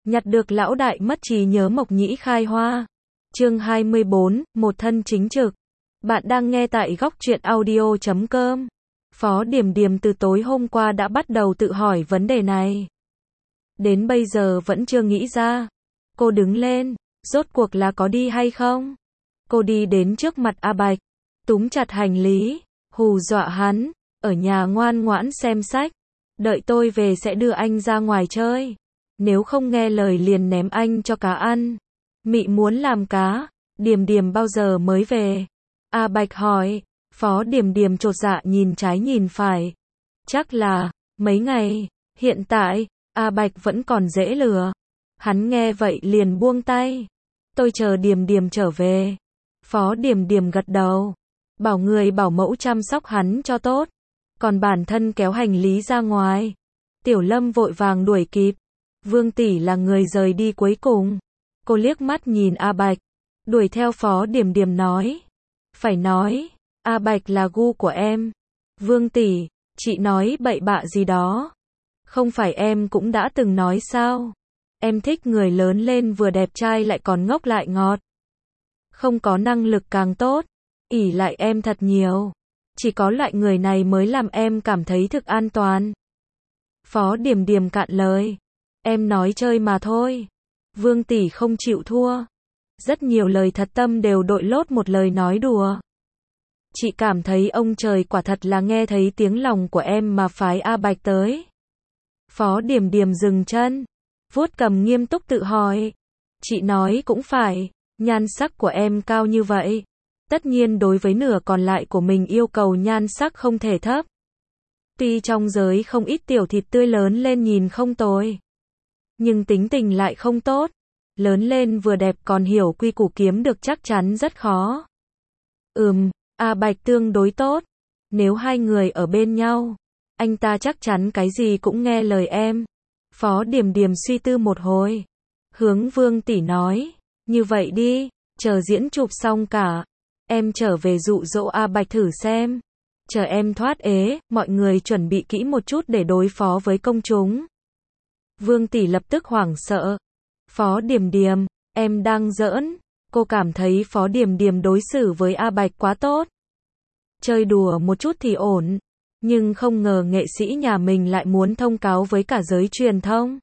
Nhặt được lão đại mất trí nhớ Mộc Nhĩ khai hoa. Chương 24, một thân chính trực. Bạn đang nghe tại góc truyện audio.com. Phó Điềm Điềm từ tối hôm qua đã bắt đầu tự hỏi vấn đề này. Đến bây giờ vẫn chưa nghĩ ra. Cô đứng lên, rốt cuộc là có đi hay không? Cô đi đến trước mặt A Bạch, túm chặt hành lý, hù dọa hắn, ở nhà ngoan ngoãn xem sách, đợi tôi về sẽ đưa anh ra ngoài chơi. Nếu không nghe lời liền ném anh cho cá ăn. Mị muốn làm cá, Điềm Điềm bao giờ mới về? A Bạch hỏi. Phó Điềm Điềm chột dạ nhìn trái nhìn phải. Chắc là mấy ngày. Hiện tại A Bạch vẫn còn dễ lừa. Hắn nghe vậy liền buông tay. Tôi chờ Điềm Điềm trở về. Phó Điềm Điềm gật đầu, bảo người bảo mẫu chăm sóc hắn cho tốt, còn bản thân kéo hành lý ra ngoài. Tiểu Lâm vội vàng đuổi kịp. Vương tỷ là người rời đi cuối cùng. Cô liếc mắt nhìn A Bạch, đuổi theo Phó Điềm Điềm nói. Phải nói, A Bạch là gu của em. Vương tỷ, chị nói bậy bạ gì đó. Không phải em cũng đã từng nói sao? Em thích người lớn lên vừa đẹp trai lại còn ngốc lại ngọt. Không có năng lực càng tốt, ỷ lại em thật nhiều. Chỉ có loại người này mới làm em cảm thấy thực an toàn. Phó Điềm Điềm cạn lời. Em nói chơi mà thôi. Vương tỷ không chịu thua. Rất nhiều lời thật tâm đều đội lốt một lời nói đùa. Chị cảm thấy ông trời quả thật là nghe thấy tiếng lòng của em mà phái A Bạch tới. Phó Điềm Điềm dừng chân, vuốt cầm nghiêm túc tự hỏi. Chị nói cũng phải, nhan sắc của em cao như vậy. Tất nhiên đối với nửa còn lại của mình yêu cầu nhan sắc không thể thấp. Tuy trong giới không ít tiểu thịt tươi lớn lên nhìn không tồi, nhưng tính tình lại không tốt. Lớn lên vừa đẹp còn hiểu quy củ kiếm được chắc chắn rất khó. A Bạch tương đối tốt. Nếu hai người ở bên nhau, anh ta chắc chắn cái gì cũng nghe lời em. Phó Điềm Điềm suy tư một hồi, hướng Vương tỷ nói. Như vậy đi, chờ diễn chụp xong cả, em trở về dụ dỗ A Bạch thử xem. Chờ em thoát ế, mọi người chuẩn bị kỹ một chút để đối phó với công chúng. Vương tỷ lập tức hoảng sợ. Phó Điềm Điềm, em đang giỡn. Cô cảm thấy Phó Điềm Điềm đối xử với A Bạch quá tốt. Chơi đùa một chút thì ổn, nhưng không ngờ nghệ sĩ nhà mình lại muốn thông cáo với cả giới truyền thông.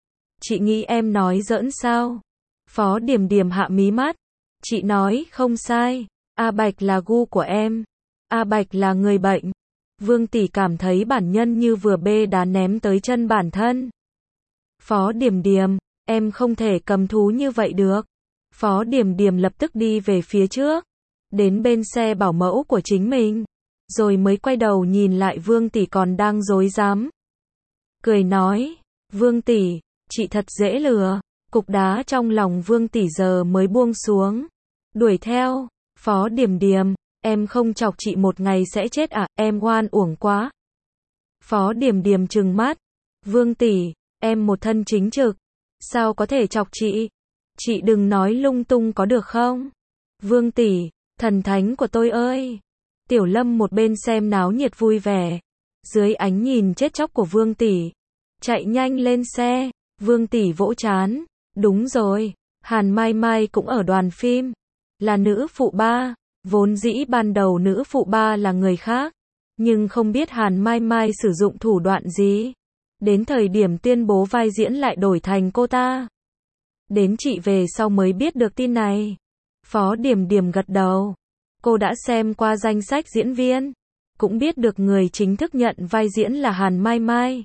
Chị nghĩ em nói giỡn sao? Phó Điềm Điềm hạ mí mắt. Chị nói không sai, A Bạch là gu của em. A Bạch là người bệnh. Vương tỷ cảm thấy bản nhân như vừa bê đá ném tới chân bản thân. Phó Điềm Điềm, em không thể cầm thú như vậy được. Phó Điềm Điềm lập tức đi về phía trước, đến bên xe bảo mẫu của chính mình, rồi mới quay đầu nhìn lại Vương tỷ còn đang rối rắm. Cười nói, Vương tỷ, chị thật dễ lừa. Cục đá trong lòng Vương tỷ giờ mới buông xuống. Đuổi theo, Phó Điềm Điềm, em không chọc chị một ngày sẽ chết à, em oan uổng quá. Phó Điềm Điềm trừng mắt. Vương tỷ, em một thân chính trực, sao có thể chọc chị? Chị đừng nói lung tung có được không? Vương tỷ, thần thánh của tôi ơi. Tiểu Lâm một bên xem náo nhiệt vui vẻ, dưới ánh nhìn chết chóc của Vương tỷ, chạy nhanh lên xe. Vương tỷ vỗ trán. Đúng rồi, Hàn Mai Mai cũng ở đoàn phim, là nữ phụ ba. Vốn dĩ ban đầu nữ phụ ba là người khác, nhưng không biết Hàn Mai Mai sử dụng thủ đoạn gì, đến thời điểm tuyên bố vai diễn lại đổi thành cô ta. Đến chị về sau mới biết được tin này. Phó Điềm Điềm gật đầu. Cô đã xem qua danh sách diễn viên, cũng biết được người chính thức nhận vai diễn là Hàn Mai Mai.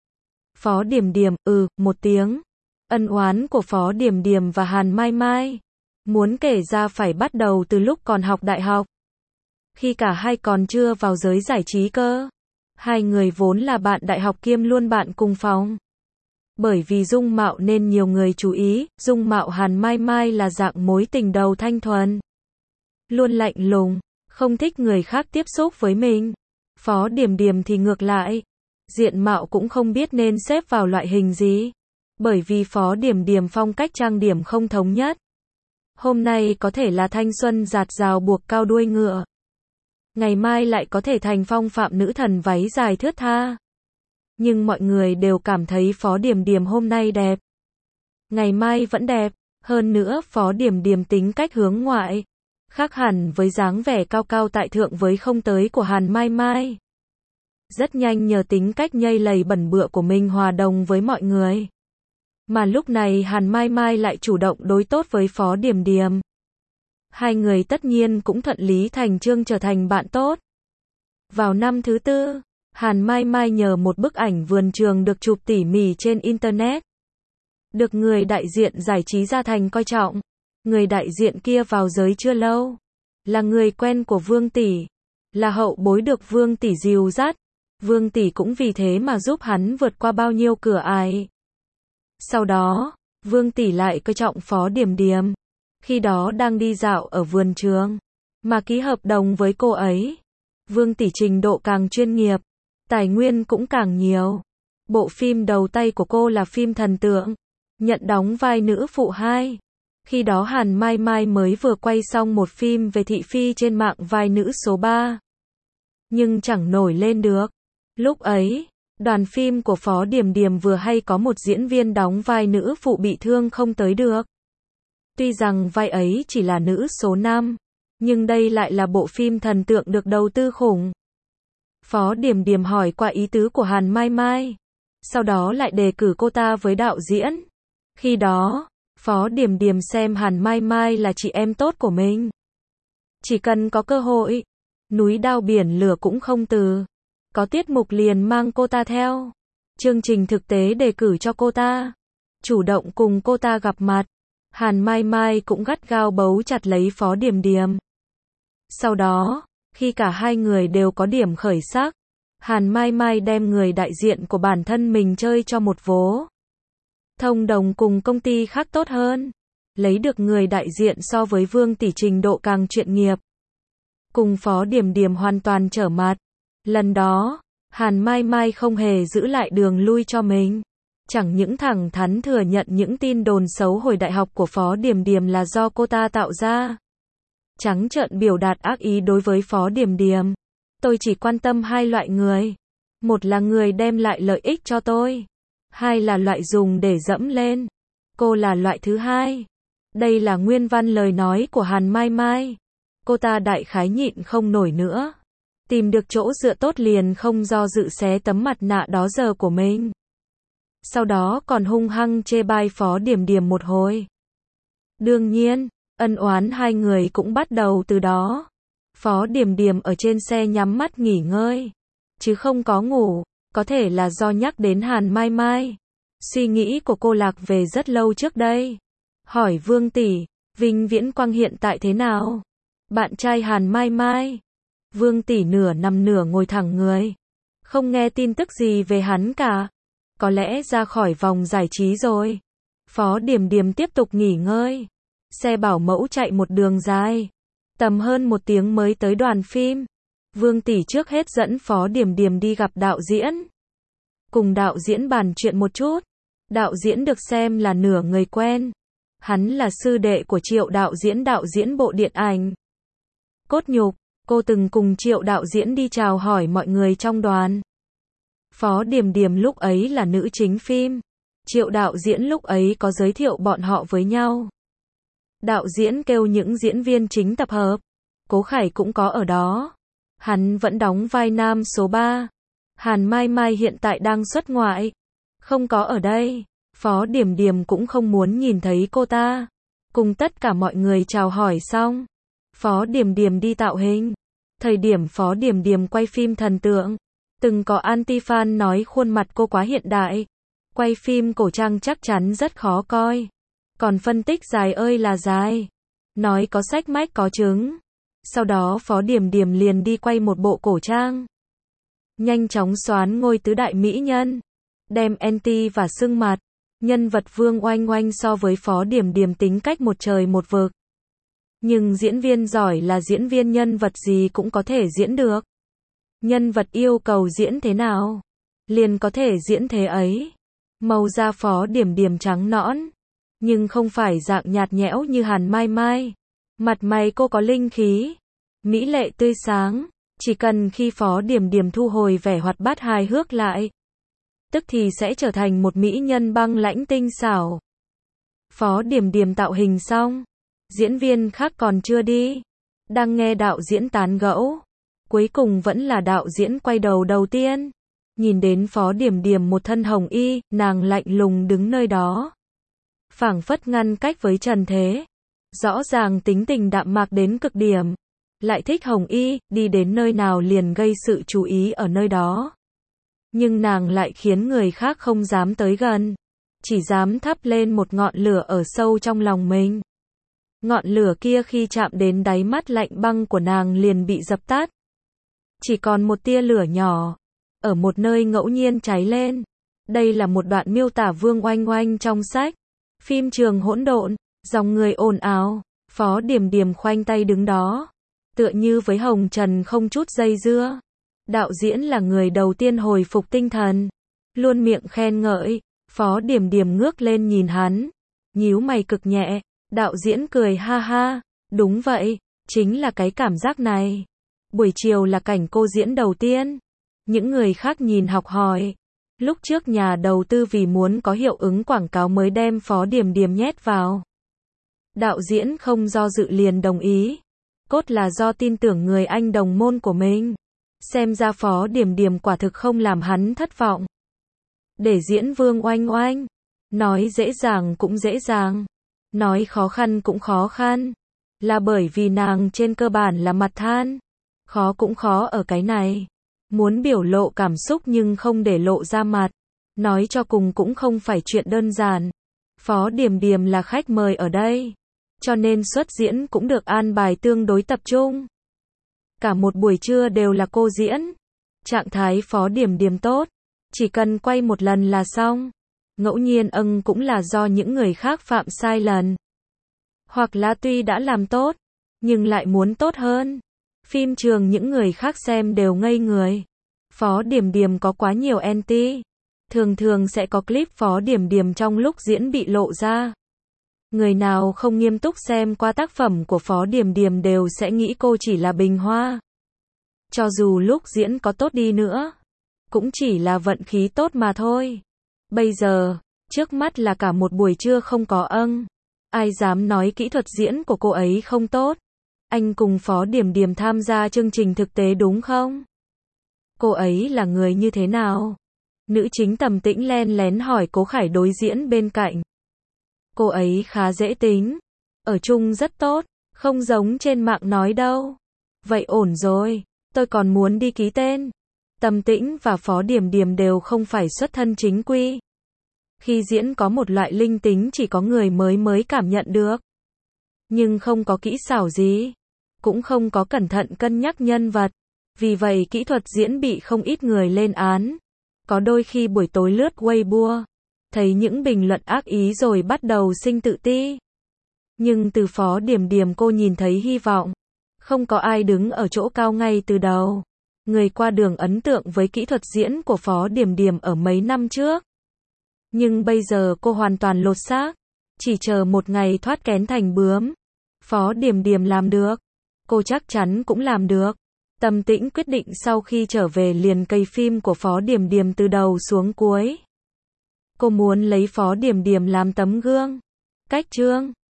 Phó Điềm Điềm, một tiếng. Ân oán của Phó Điềm Điềm và Hàn Mai Mai, muốn kể ra phải bắt đầu từ lúc còn học đại học. Khi cả hai còn chưa vào giới giải trí cơ. Hai người vốn là bạn đại học kiêm luôn bạn cùng phòng. Bởi vì dung mạo nên nhiều người chú ý, dung mạo Hàn Mai Mai là dạng mối tình đầu thanh thuần. Luôn lạnh lùng, không thích người khác tiếp xúc với mình. Phó Điềm Điềm thì ngược lại. Diện mạo cũng không biết nên xếp vào loại hình gì. Bởi vì Phó Điềm Điềm phong cách trang điểm không thống nhất. Hôm nay có thể là thanh xuân dạt dào buộc cao đuôi ngựa. Ngày mai lại có thể thành phong phạm nữ thần váy dài thướt tha. Nhưng mọi người đều cảm thấy Phó Điềm Điềm hôm nay đẹp. ngày mai vẫn đẹp. Hơn nữa Phó Điểm Điểm tính cách hướng ngoại, khác hẳn với dáng vẻ cao cao tại thượng với không tới của Hàn Mai Mai. Rất nhanh nhờ tính cách nhây lầy bẩn bựa của mình hòa đồng với mọi người. Mà lúc này Hàn Mai Mai lại chủ động đối tốt với Phó Điểm Điểm. Hai người tất nhiên cũng thuận lý thành chương trở thành bạn tốt. Vào năm thứ tư, Hàn Mai Mai nhờ một bức ảnh vườn trường được chụp tỉ mỉ trên Internet, được người đại diện giải trí Gia Thành coi trọng. Người đại diện kia vào giới chưa lâu, là người quen của Vương Tỷ, là hậu bối được Vương Tỷ dìu dắt. Vương Tỷ cũng vì thế mà giúp hắn vượt qua bao nhiêu cửa ải. Sau đó, Vương Tỷ lại coi trọng Phó Điểm Điểm. Khi đó đang đi dạo ở vườn trường, mà ký hợp đồng với cô ấy. Vương Tỷ trình độ càng chuyên nghiệp, tài nguyên cũng càng nhiều. Bộ phim đầu tay của cô là phim Thần Tượng, nhận đóng vai nữ phụ 2. Khi đó Hàn Mai Mai mới vừa quay xong một phim về thị phi trên mạng vai nữ số 3. Nhưng chẳng nổi lên được. Lúc ấy, đoàn phim của Phó Điểm Điểm vừa hay có một diễn viên đóng vai nữ phụ bị thương không tới được. Tuy rằng vai ấy chỉ là nữ số 5, nhưng đây lại là bộ phim thần tượng được đầu tư khủng. Phó Điểm Điểm hỏi qua ý tứ của Hàn Mai Mai, sau đó lại đề cử cô ta với đạo diễn. Khi đó, Phó Điểm Điểm xem Hàn Mai Mai là chị em tốt của mình. Chỉ cần có cơ hội, núi đao biển lửa cũng không từ. Có tiết mục liền mang cô ta theo. Chương trình thực tế đề cử cho cô ta. Chủ động cùng cô ta gặp mặt. Hàn Mai Mai cũng gắt gao bấu chặt lấy Phó Điểm Điểm. Sau đó, khi cả hai người đều có điểm khởi sắc, Hàn Mai Mai đem người đại diện của bản thân mình chơi cho một vố. Thông đồng cùng công ty khác tốt hơn. Lấy được người đại diện so với Vương Tỷ trình độ càng chuyên nghiệp. Cùng Phó Điểm Điểm hoàn toàn trở mặt. Lần đó, Hàn Mai Mai không hề giữ lại đường lui cho mình. Chẳng những thẳng thắn thừa nhận những tin đồn xấu hồi đại học của Phó Điểm Điểm là do cô ta tạo ra. Trắng trợn biểu đạt ác ý đối với Phó Điểm Điểm. Tôi chỉ quan tâm hai loại người. Một là người đem lại lợi ích cho tôi. Hai là loại dùng để dẫm lên. Cô là loại thứ hai. Đây là nguyên văn lời nói của Hàn Mai Mai. Cô ta đại khái nhịn không nổi nữa. Tìm được chỗ dựa tốt liền không do dự xé tấm mặt nạ đó giờ của mình. Sau đó còn hung hăng chê bai Phó Điểm Điểm một hồi. Đương nhiên, ân oán hai người cũng bắt đầu từ đó. Phó Điểm Điểm ở trên xe nhắm mắt nghỉ ngơi, chứ không có ngủ, có thể là do nhắc đến Hàn Mai Mai. Suy nghĩ của cô lạc về rất lâu trước đây. Hỏi Vương Tỷ, Vinh Viễn Quang hiện tại thế nào? Bạn trai Hàn Mai Mai. Vương Tỷ nửa nằm nửa ngồi thẳng người. Không nghe tin tức gì về hắn cả. Có lẽ ra khỏi vòng giải trí rồi. Phó Điểm Điểm tiếp tục nghỉ ngơi. Xe bảo mẫu chạy một đường dài. Tầm hơn 1 tiếng mới tới đoàn phim. Vương Tỷ trước hết dẫn Phó Điểm Điểm đi gặp đạo diễn. Cùng đạo diễn bàn chuyện một chút. Đạo diễn được xem là nửa người quen. Hắn là sư đệ của Triệu đạo diễn bộ điện ảnh Cốt Nhục. Cô từng cùng Triệu đạo diễn đi chào hỏi mọi người trong đoàn. Phó Điểm Điểm lúc ấy là nữ chính phim. Triệu đạo diễn lúc ấy có giới thiệu bọn họ với nhau. Đạo diễn kêu những diễn viên chính tập hợp. Cố Khải cũng có ở đó. Hắn vẫn đóng vai nam số 3. Hàn Mai Mai hiện tại đang xuất ngoại. Không có ở đây. Phó Điểm Điểm cũng không muốn nhìn thấy cô ta. Cùng tất cả mọi người chào hỏi xong, Phó Điểm Điểm đi tạo hình. Thời điểm Phó Điểm Điểm quay phim Thần Tượng, từng có anti-fan nói khuôn mặt cô quá hiện đại. Quay phim cổ trang chắc chắn rất khó coi. Còn phân tích dài ơi là dài. Nói có sách mách có chứng. Sau đó Phó Điểm Điểm liền đi quay một bộ cổ trang. Nhanh chóng xoán ngôi tứ đại mỹ nhân. Đem anti và sưng mặt. Nhân vật Vương Oanh Oanh so với Phó Điểm Điểm tính cách một trời một vực. Nhưng diễn viên giỏi là diễn viên, nhân vật gì cũng có thể diễn được. Nhân vật yêu cầu diễn thế nào, liền có thể diễn thế ấy. Màu da Phó Điểm Điểm trắng nõn, nhưng không phải dạng nhạt nhẽo như Hàn Mai Mai. Mặt mày cô có linh khí, mỹ lệ tươi sáng. Chỉ cần khi Phó Điểm Điểm thu hồi vẻ hoạt bát hài hước lại, tức thì sẽ trở thành một mỹ nhân băng lãnh tinh xảo. Phó Điềm Điềm tạo hình xong. Diễn viên khác còn chưa đi. Đang nghe đạo diễn tán gẫu. Cuối cùng vẫn là đạo diễn quay đầu đầu tiên. Nhìn đến Phó Điềm Điềm một thân hồng y, nàng lạnh lùng đứng nơi đó. Phảng phất ngăn cách với trần thế. Rõ ràng tính tình đạm mạc đến cực điểm. Lại thích hồng y, đi đến nơi nào liền gây sự chú ý ở nơi đó. Nhưng nàng lại khiến người khác không dám tới gần. Chỉ dám thắp lên một ngọn lửa ở sâu trong lòng mình. Ngọn lửa kia khi chạm đến đáy mắt lạnh băng của nàng liền bị dập tắt. Chỉ còn một tia lửa nhỏ. Ở một nơi ngẫu nhiên cháy lên. Đây là một đoạn miêu tả Vương Oanh Oanh trong sách. Phim trường hỗn độn, dòng người ồn ào. Phó Điềm Điềm khoanh tay đứng đó. Tựa như với hồng trần không chút dây dưa. Đạo diễn là người đầu tiên hồi phục tinh thần. Luôn miệng khen ngợi. Phó Điềm Điềm ngước lên nhìn hắn. Nhíu mày cực nhẹ. Đạo diễn cười ha ha. Đúng vậy, chính là cái cảm giác này. Buổi chiều là cảnh cô diễn đầu tiên. Những người khác nhìn học hỏi. Lúc trước nhà đầu tư vì muốn có hiệu ứng quảng cáo mới đem Phó Điềm Điềm nhét vào. Đạo diễn không do dự liền đồng ý. Cốt là do tin tưởng người anh đồng môn của mình. Xem ra Phó Điềm Điềm quả thực không làm hắn thất vọng. Để diễn Vương Oanh Oanh. Nói dễ dàng cũng dễ dàng. Nói khó khăn cũng khó khăn. Là bởi vì nàng trên cơ bản là mặt than. Khó cũng khó ở cái này. Muốn biểu lộ cảm xúc nhưng không để lộ ra mặt. Nói cho cùng cũng không phải chuyện đơn giản. Phó Điềm Điềm là khách mời ở đây. Cho nên xuất diễn cũng được an bài tương đối tập trung. Cả một buổi trưa đều là cô diễn. Trạng thái Phó Điềm Điềm tốt. Chỉ cần quay một lần là xong. Ngẫu nhiên cũng là do những người khác phạm sai lần. Hoặc là tuy đã làm tốt, nhưng lại muốn tốt hơn. Phim trường những người khác xem đều ngây người. Phó Điềm Điềm có quá nhiều anti. Thường thường sẽ có clip Phó Điềm Điềm trong lúc diễn bị lộ ra. Người nào không nghiêm túc xem qua tác phẩm của Phó Điềm Điềm đều sẽ nghĩ cô chỉ là bình hoa. Cho dù lúc diễn có tốt đi nữa, cũng chỉ là vận khí tốt mà thôi. Bây giờ, trước mắt là cả một buổi trưa không có ai dám nói kỹ thuật diễn của cô ấy không tốt. Anh cùng Phó Điềm Điềm tham gia chương trình thực tế đúng không? Cô ấy là người như thế nào? Nữ chính Tầm Tĩnh len lén hỏi Cố Khải đối diễn bên cạnh. Cô ấy khá dễ tính. Ở chung rất tốt. Không giống trên mạng nói đâu. Vậy ổn rồi. Tôi còn muốn đi ký tên. Tầm Tĩnh và Phó Điềm Điềm đều không phải xuất thân chính quy. Khi diễn có một loại linh tính chỉ có người mới cảm nhận được. Nhưng không có kỹ xảo gì. Cũng không có cẩn thận cân nhắc nhân vật. Vì vậy kỹ thuật diễn bị không ít người lên án. Có đôi khi buổi tối lướt Weibo, thấy những bình luận ác ý rồi bắt đầu sinh tự ti. Nhưng từ Phó Điềm Điềm cô nhìn thấy hy vọng. Không có ai đứng ở chỗ cao ngay từ đầu. Người qua đường ấn tượng với kỹ thuật diễn của Phó Điềm Điềm ở mấy năm trước. Nhưng bây giờ cô hoàn toàn lột xác. Chỉ chờ một ngày thoát kén thành bướm. Phó Điềm Điềm làm được. Cô chắc chắn cũng làm được. Tầm Tĩnh quyết định sau khi trở về liền cày phim của Phó Điềm Điềm từ đầu xuống cuối. Cô muốn lấy Phó Điềm Điềm làm tấm gương. Cách chương